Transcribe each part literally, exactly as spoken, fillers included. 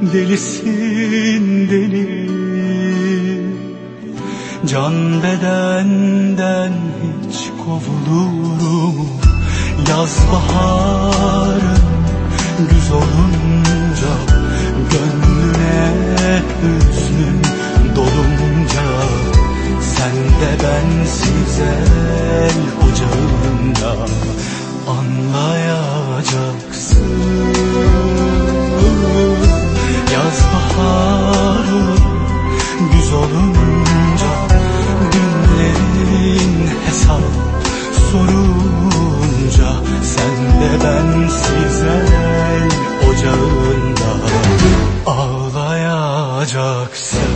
Delisin deli, can bedenden hiç kovulur mu? Yaz baharın güz olunca, gönlüne hüznün dolunca, sen de bensiz el ocağında anlayacaksın. Yaz baharın güz olunca, günlerin hesap sorunca, sen de bensiz el ocağında ağlayacaksın.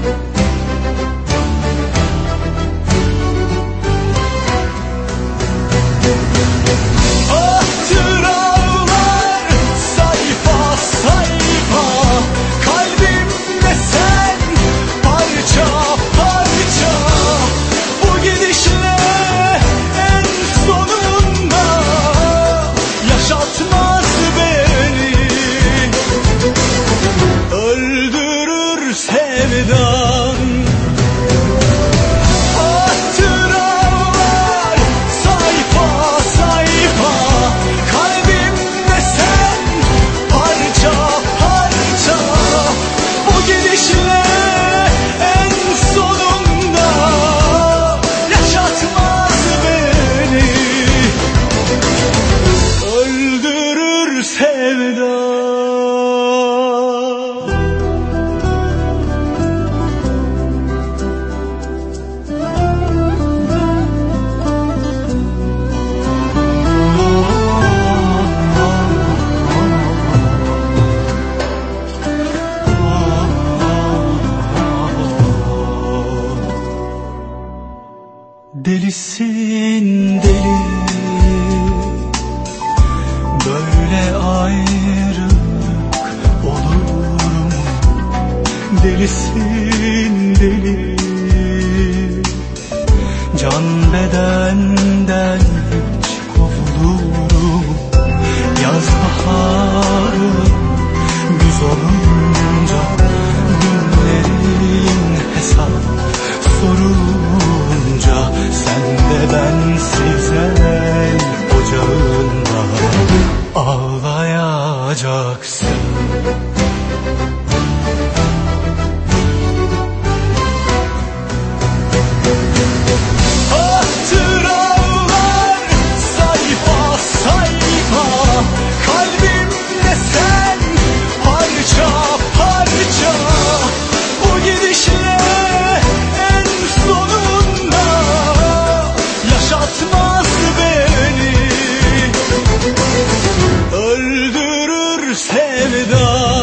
Delisin deli, böyle ayrılık olur mu? Delisin deli, can bedenden hiç kovulur mu? Yaz baharın güz olunca, günlerin hesap sorunca, sen de bensiz el ocağında ağlayacaksın. Hatıralar sayfa sayfa, kalbimde sen parça parça, bu gidişle en sonunda yaşatmaz beni, öldürür sevda.